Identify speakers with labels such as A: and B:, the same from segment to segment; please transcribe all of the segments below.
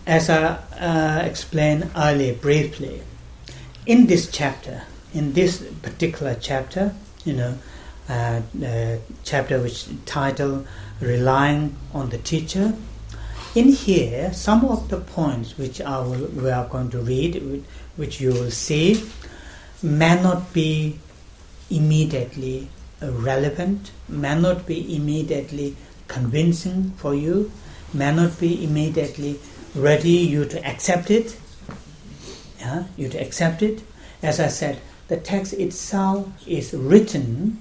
A: as I explained earlier briefly, in this particular chapter, chapter which titled Relying on the Teacher, in here, some of the points which we are going to read, which you will see, may not be immediately relevant, may not be immediately convincing for you, may not be immediately ready you to accept it. As I said, the text itself is written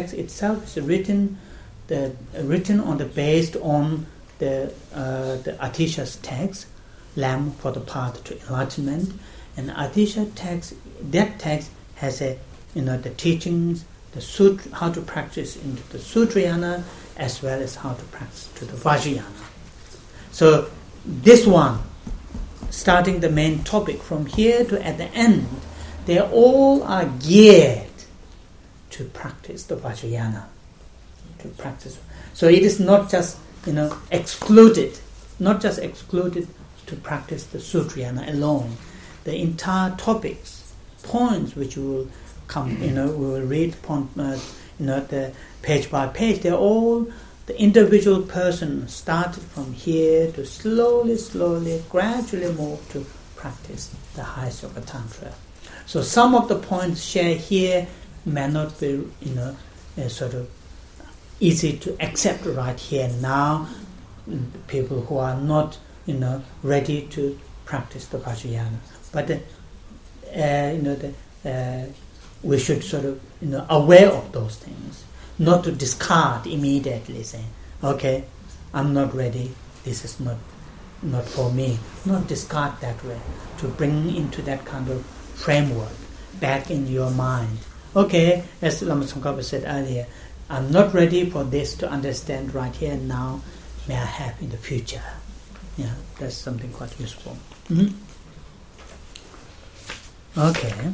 A: based on the Atisha's text, Lamp for the Path to Enlightenment, and Atisha text. That text has the teachings, the sutra, how to practice into the Sutrayana, as well as how to practice to the Vajrayana. So this one, starting the main topic from here to at the end, they all are geared to practice the Vajrayana, to practice. So it is not just excluded to practice the Sutrayana alone. The entire topics, points which we will come, we will read the page by page. They're all the individual person started from here to slowly, gradually move to practice the High Soka Tantra. So some of the points shared here may not be, sort of easy to accept right here and now. People who are not, ready to practice the Vajrayana, but we should sort of, aware of those things, not to discard immediately, saying, "Okay, I'm not ready. This is not for me." Not discard that way. To bring into that kind of framework back in your mind. Okay, as Lama Tsongkhapa said earlier, I'm not ready for this to understand right here and now. May I have in the future? Yeah, that's something quite useful. Mm-hmm. Okay.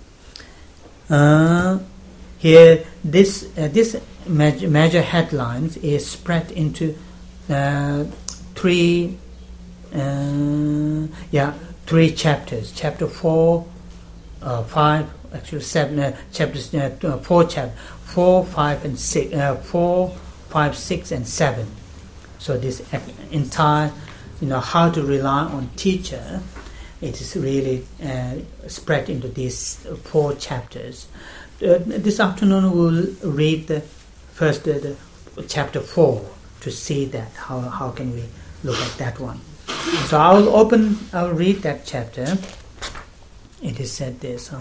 A: Here, this major headlines is spread into three chapters. Chapter 4, 5, actually 7 chapters. 4, 5, and 6. 4, 5, 6, and 7. So this entire, how to rely on teacher, it is really spread into these 4 chapters. This afternoon we'll read the first the chapter 4 to see that how can we look at that one. So I'll read that chapter. It is said this.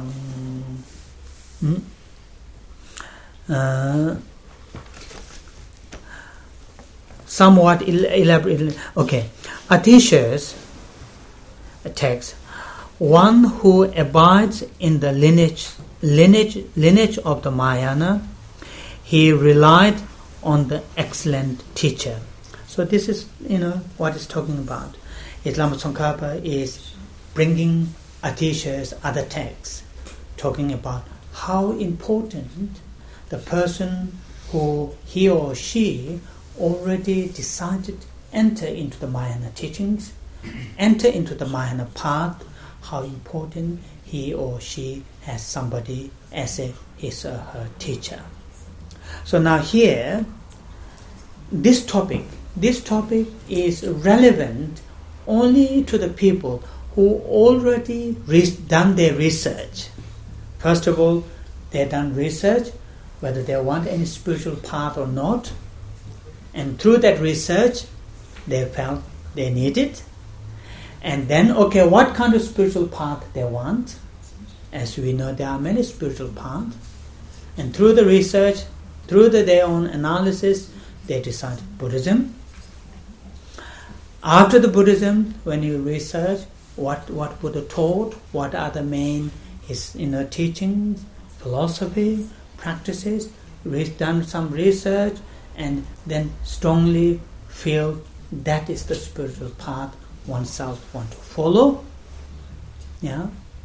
A: Somewhat elaborate. Okay, Atisha's text. One who abides in the lineage of the Mahayana, he relied on the excellent teacher. So this is, what it's talking about. Lama Tsongkhapa is bringing Atisha's other texts, talking about how important the person who he or she already decided enter into the Mahayana teachings, enter into the Mahayana path, how important he or she has somebody as his or her teacher. So now here, this topic is relevant only to the people who already done their research. First of all, they've done research, whether they want any spiritual path or not, and through that research, they felt they need it. And then, what kind of spiritual path they want? As we know, there are many spiritual paths. And through the research, through their own analysis, they decide Buddhism. After the Buddhism, when you research what Buddha taught, what are the main his teachings, philosophy, practices, done some research, and then strongly feel that is the spiritual path oneself want to follow. Yeah.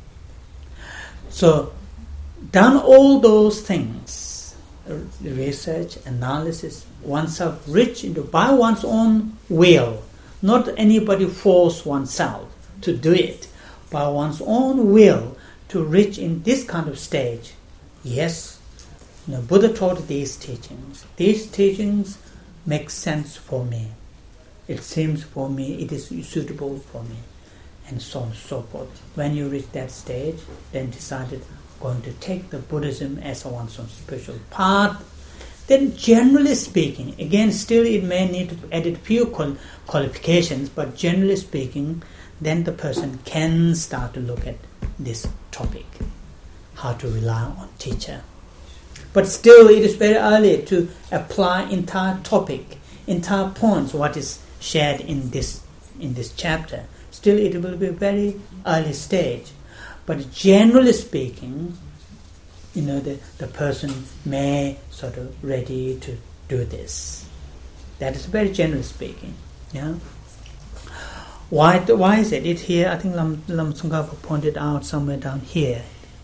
A: So, done all those things, research, analysis, oneself rich into by one's own will, Not anybody force oneself to do it, by one's own will to reach in this kind of stage. Yes, Buddha taught these teachings. These teachings make sense for me. It seems for me, it is suitable for me, and so on and so forth. When you reach that stage, then decided going to take the Buddhism as one's own spiritual path, then generally speaking, again still it may need to edit few qualifications, but generally speaking, then the person can start to look at this topic, how to rely on teacher. But still it is very early to apply entire topic, entire points, what is shared in this chapter. Still it will be a very early stage. But generally speaking, the person may sort of ready to do this. That is very generally speaking. Yeah. Why is it? It here, I think Lam Tsongkhapa pointed out somewhere down here.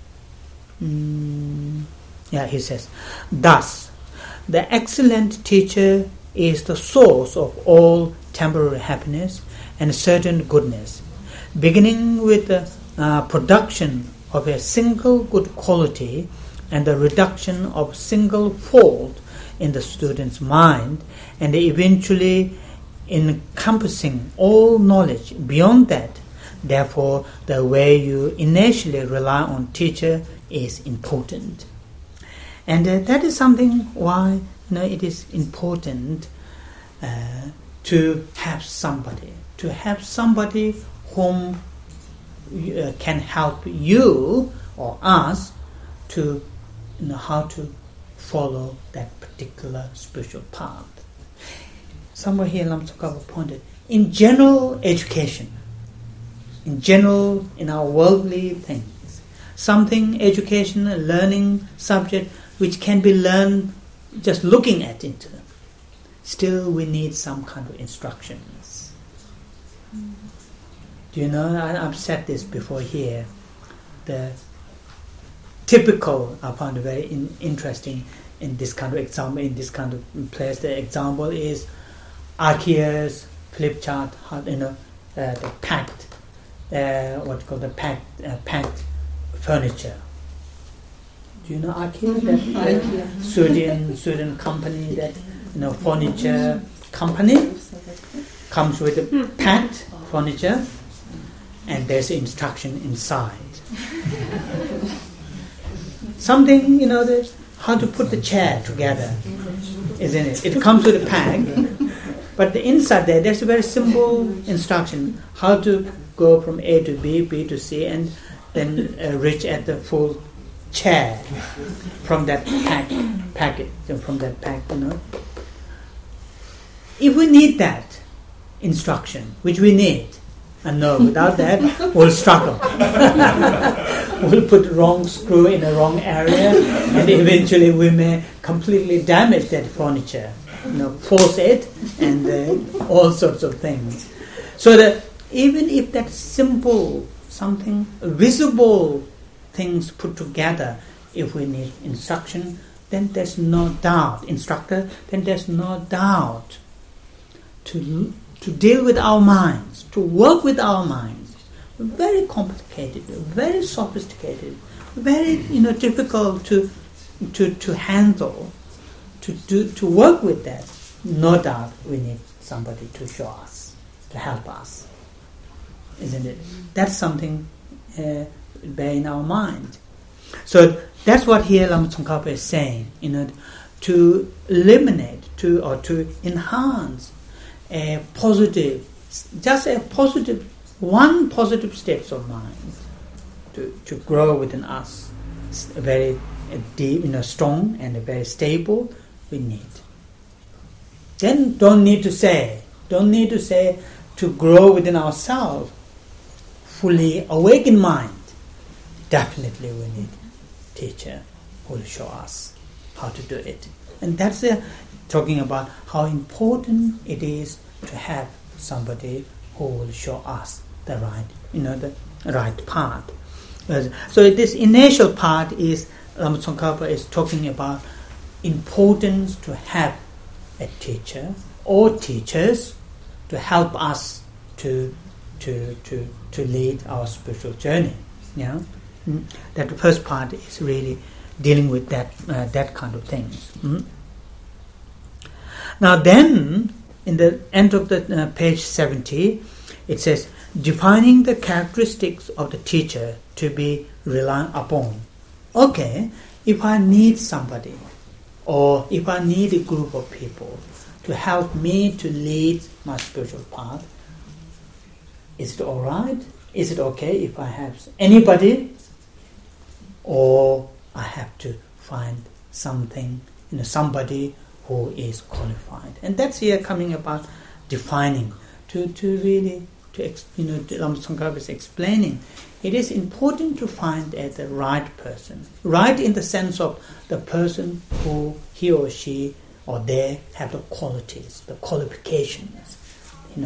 A: He says, thus, the excellent teacher is the source of all temporary happiness and certain goodness, beginning with the production of a single good quality and the reduction of single fault in the student's mind, and eventually encompassing all knowledge beyond that. Therefore, the way you initially rely on teacher is important. And that is something why it is important to have somebody whom can help you or us to how to follow that particular spiritual path. Somewhere here Lam Tsongkhapa pointed, in general education, in our worldly things, something, education, a learning subject which can be learned just looking at it, still we need some kind of instructions. Do you know, I've said this before here, the typical, I found it very interesting in this kind of example, in this kind of place, the example is IKEA's flip chart, the packed, packed furniture. Do you know IKEA? That Sweden company, that furniture company comes with a packed furniture, and there's instruction inside. Something, there's how to put the chair together, isn't it? It comes with a pack, but the inside there's a very simple instruction how to go from A to B, B to C, and then reach at the full chair from that packet, from that pack. If we need that instruction, which we need, and no, without that, we'll struggle. We'll put the wrong screw in the wrong area, and eventually we may completely damage that furniture, force it, and all sorts of things. So that even if that simple, something visible things put together, if we need instruction, then there's no doubt, instructor, then there's no doubt to deal with our minds, to work with our minds. Very complicated, very sophisticated, very difficult to handle, to work with that. No doubt we need somebody to show us, to help us, isn't it? That's something bear in our mind. So that's what here Lama Tsongkhapa is saying, to eliminate, to enhance a positive, one positive state of mind to grow within us, a very deep, strong and a very stable, we need. Then don't need to say to grow within ourselves, fully awakened mind. Definitely we need teacher who will show us how to do it. And that's talking about how important it is to have somebody who will show us the right, the right path. So this initial part is Lama Tsongkhapa is talking about importance to have a teacher or teachers to help us to lead our spiritual journey. Yeah, that the first part is really dealing with that kind of things. Now then, in the end of the page 70, it says, defining the characteristics of the teacher to be relied upon. Okay, if I need somebody, or if I need a group of people to help me to lead my spiritual path, is it all right? Is it okay if I have anybody, or I have to find somebody who is qualified? And that's here coming about defining, Lama Tsongkhapa is explaining. It is important to find the right person, right in the sense of the person who he or she or they have the qualities, the qualifications. In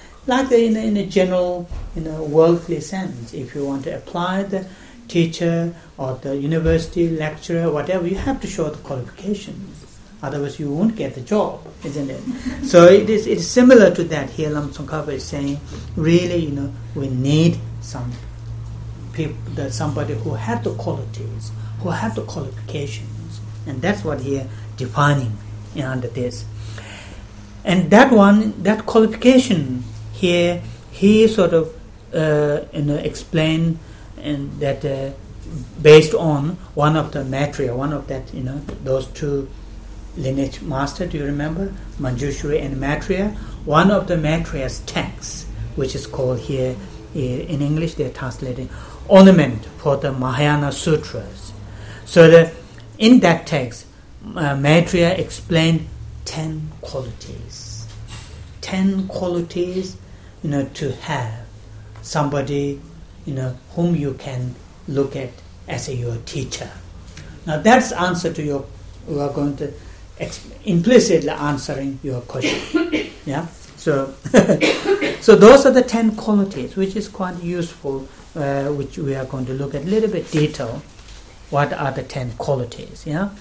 A: a general, worldly sense, if you want to apply the teacher or the university lecturer, whatever, you have to show the qualifications. Otherwise, you won't get the job, isn't it? So it is similar to that. Here, Lama Tsongkhapa is saying, really, we need some people, somebody who have the qualities, who have the qualifications, and that's what here defining under this. And that qualification here, he sort of explained, and that based on one of the Maitreya, one of that those two lineage master, do you remember? Manjushri and Maitreya. One of the Maitreya's texts, which is called here, in English they're translating, Ornament for the Mahayana Sutras. So in that text, Maitreya explained 10 qualities. 10 qualities, to have somebody, whom you can look at as your teacher. Now that's answer to we are going to implicitly answering your question. Yeah. So, so those are the 10 qualities, which is quite useful, which we are going to look at a little bit detail. What are the 10 qualities? Yeah.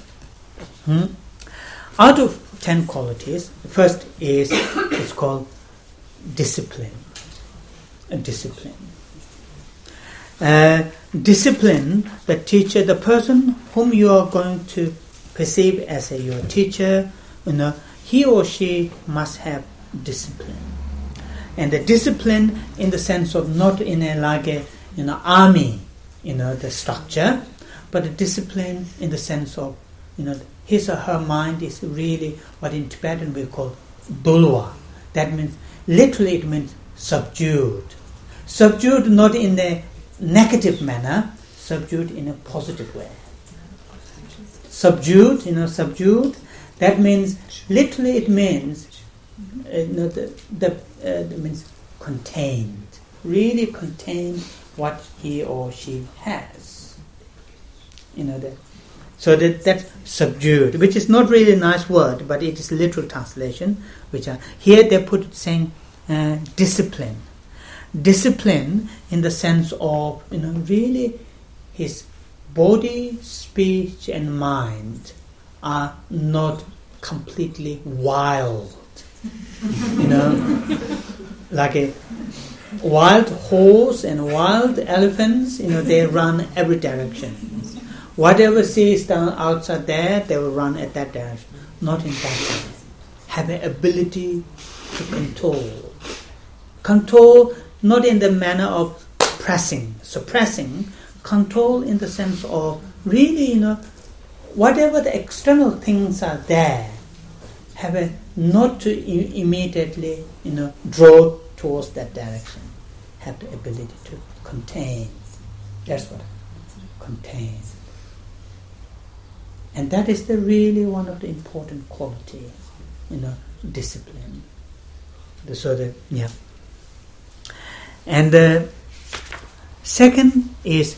A: Out of 10 qualities, the first is it's called discipline. Discipline. Discipline. The teacher, the person whom you are going to perceive as your teacher, he or she must have discipline. And the discipline in the sense of not in a army, the structure, but the discipline in the sense of, his or her mind is really what in Tibetan we call dulwa. That means, literally it means subdued. Subdued not in a negative manner, subdued in a positive way. Subdued, subdued, that means, literally it means, means contained. Really contain what he or she has. So that's subdued, which is not really a nice word, but it is literal translation. Here they put saying discipline. Discipline in the sense of, really his body, speech and mind are not completely wild. Like a wild horse and wild elephants, they run every direction. Whatever sees down outside there, they will run at that direction. Not in that way. Have an ability to control. Control not in the manner of pressing, suppressing. Control in the sense of really, whatever the external things are there, have a not to immediately, draw towards that direction. Have the ability to contain. That's what contain. And that is really one of the important qualities, discipline. And the second is,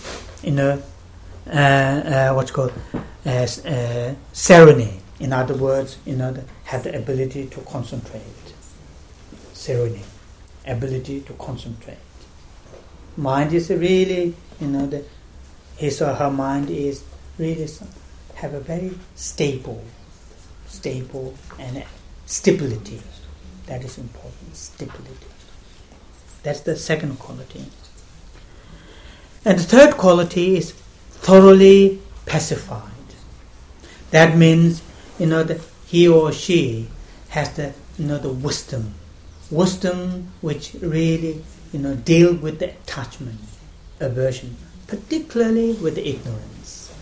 A: what's called serenity. In other words, have the ability to concentrate. Serenity, ability to concentrate. Mind is really, his or her mind is really have a very stable and stability. That is important. Stability. That's the second quality. And the third quality is thoroughly pacified. That means, that he or she has the wisdom which really, deal with the attachment, aversion, particularly with the ignorance.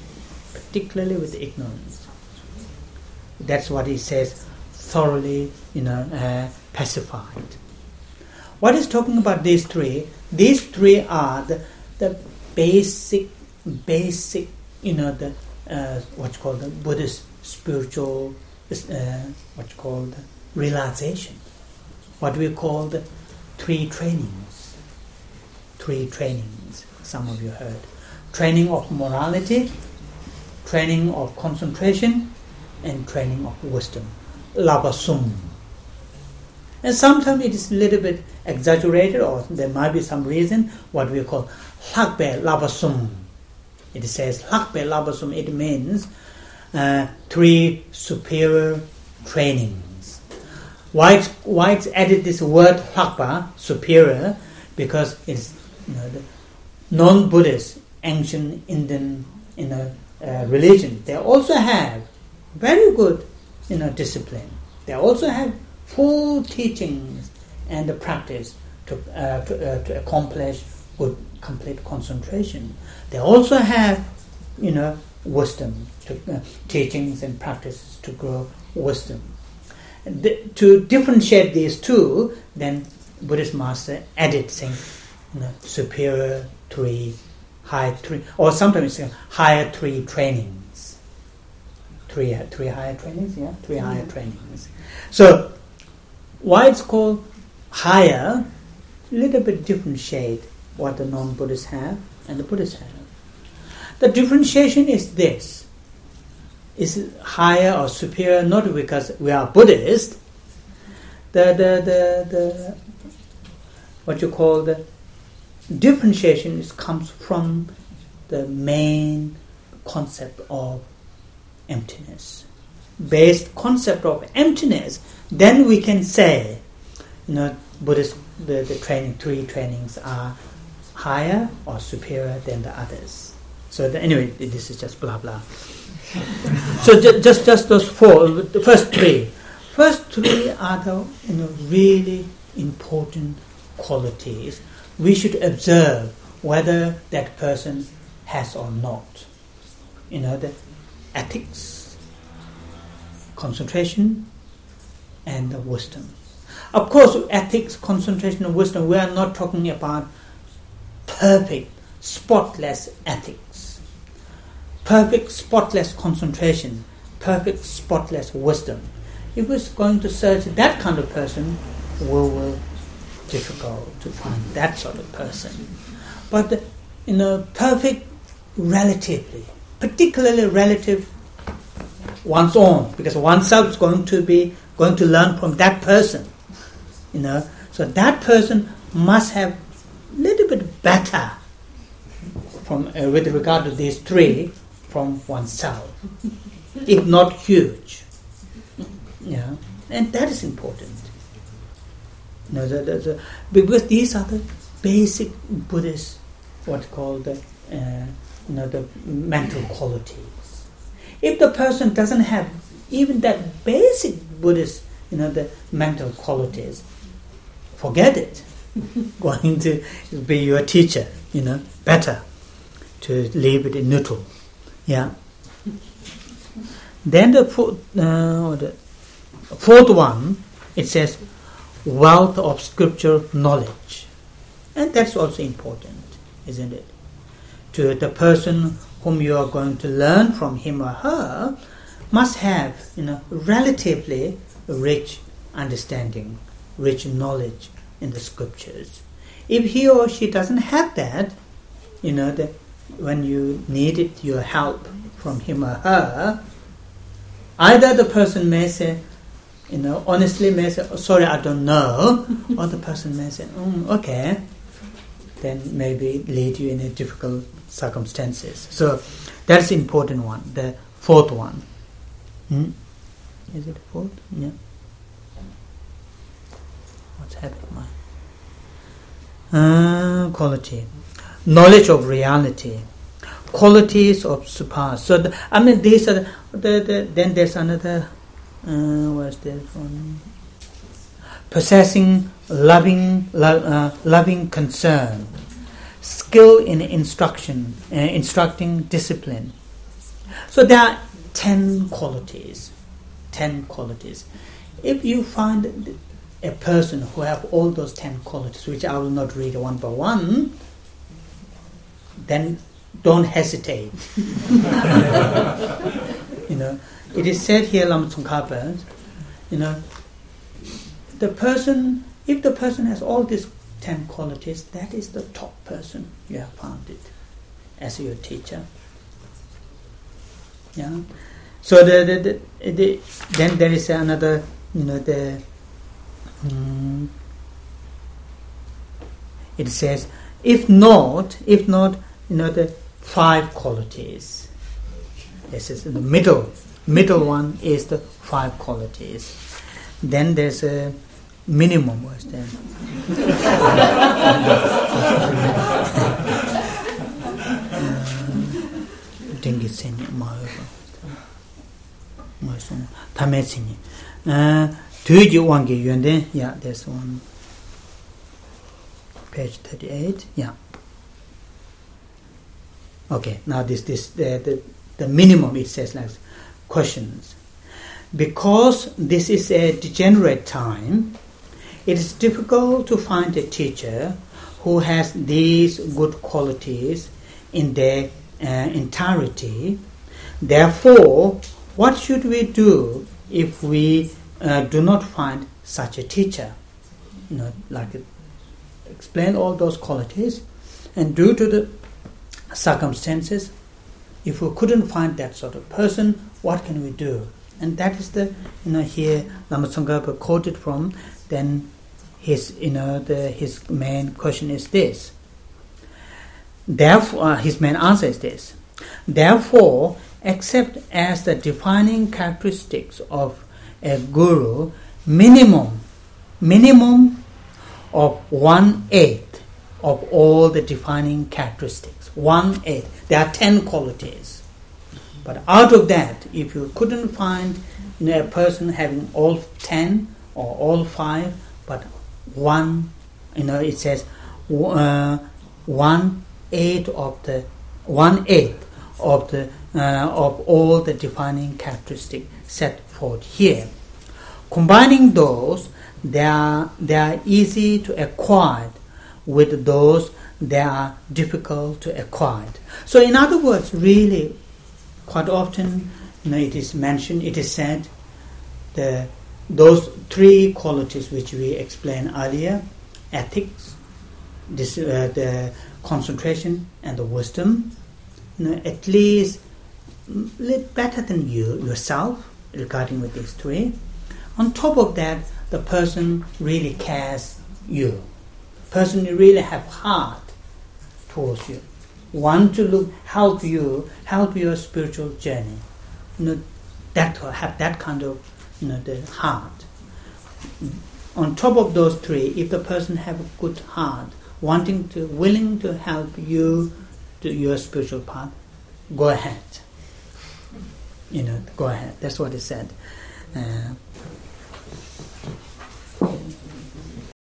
A: That's what he says, thoroughly, pacified. What is talking about these three? These three are the basic, the what's called the Buddhist spiritual, what's called realization. What we call the three trainings. Some of you heard. Training of morality, training of concentration, and training of wisdom. Labasum. And sometimes it is a little bit exaggerated, or there might be some reason, what we call Lakbe Labasum. It says Lakbe Labasum, it means three superior trainings. Why it's added this word Lakba, superior, because it's the non-Buddhist, ancient Indian religion. They also have very good discipline. They also have full teachings and the practice to accomplish good, complete concentration. They also have, wisdom, teachings and practices to grow wisdom. To differentiate these two, then Buddhist master added saying, superior three, high three, or sometimes higher three trainings. Three higher trainings, three higher trainings. So, why it's called higher, a little bit different shade what the non-Buddhists have and the Buddhists have. The differentiation is this. Is higher or superior not because we are Buddhist. The what you call the differentiation comes from the main concept of emptiness. Based concept of emptiness, then we can say, Buddhist the three trainings are higher or superior than the others. So anyway, this is just blah blah. So just those four, the first three. First three are the really important qualities we should observe whether that person has or not. The ethics, concentration, and the wisdom. Of course, ethics, concentration, and wisdom, we are not talking about perfect, spotless ethics, perfect, spotless concentration, perfect, spotless wisdom. If we're going to search that kind of person, we will difficult to find that sort of person. But perfect relatively, particularly relative one's own, because oneself is going to learn from that person. So that person must have a little bit better from with regard to these three from oneself, if not huge. And that is important. Because these are the basic Buddhist, what called the mental qualities. If the person doesn't have even that basic Buddhist, the mental qualities, forget it. Going to be your teacher, better to leave it in neutral. Then the fourth one, it says wealth of scripture knowledge, and that's also important, isn't it? To the person whom you are going to learn from, him or her, must have relatively rich understanding, rich knowledge in the scriptures. If he or she doesn't have that, when you needed your help from him or her, either the person may say, honestly may say, sorry, I don't know, or the person may say, okay, then maybe lead you in a difficult circumstances. So that's the important one, the fourth one. Is it fourth? Yeah. What's happening? Quality. Knowledge of reality. Qualities of surpass. So, these are then there's another, what's this one? Possessing loving concern. Skill in instructing discipline. So there are 10 qualities. 10 qualities. If you find a person who have all those 10 qualities, which I will not read one by one, then don't hesitate. It is said here, Lama Tsongkhapa, if the person has all these 10 qualities, that is the top person you have found it as your teacher. Yeah. So then there is another, it says, if not, the 5 qualities. This is the middle one is the 5 qualities. Then there's a minimum was there. Yeah, there's one. Page 38. Yeah. Okay. Now the minimum, it says like questions. Because this is a degenerate time, it is difficult to find a teacher who has these good qualities in their entirety. Therefore, what should we do if we do not find such a teacher? Explain all those qualities, and due to the circumstances, if we couldn't find that sort of person, what can we do? And that is the here Lama Tsongkhapa quoted from. Then his his main question is this. Therefore, his main answer is this. Therefore, accept as the defining characteristics of a guru minimum of 1/8 of all the defining characteristics. 1/8. There are 10 qualities. But out of that, if you couldn't find a person having all 10 or all 5, but one, it says 1/8 of all the defining characteristics set forth here. Combining those, they are easy to acquire. With those, they are difficult to acquire. So, in other words, really, quite often, it is mentioned, it is said, those 3 qualities which we explained earlier: ethics, the concentration, and the wisdom. At least better than yourself regarding with these 3. On top of that, the person really cares you. Person really have heart towards you, want to help your spiritual journey. That have that kind of the heart. On top of those 3, if the person have a good heart, willing to help you to your spiritual path, go ahead. Go ahead. That's what it said.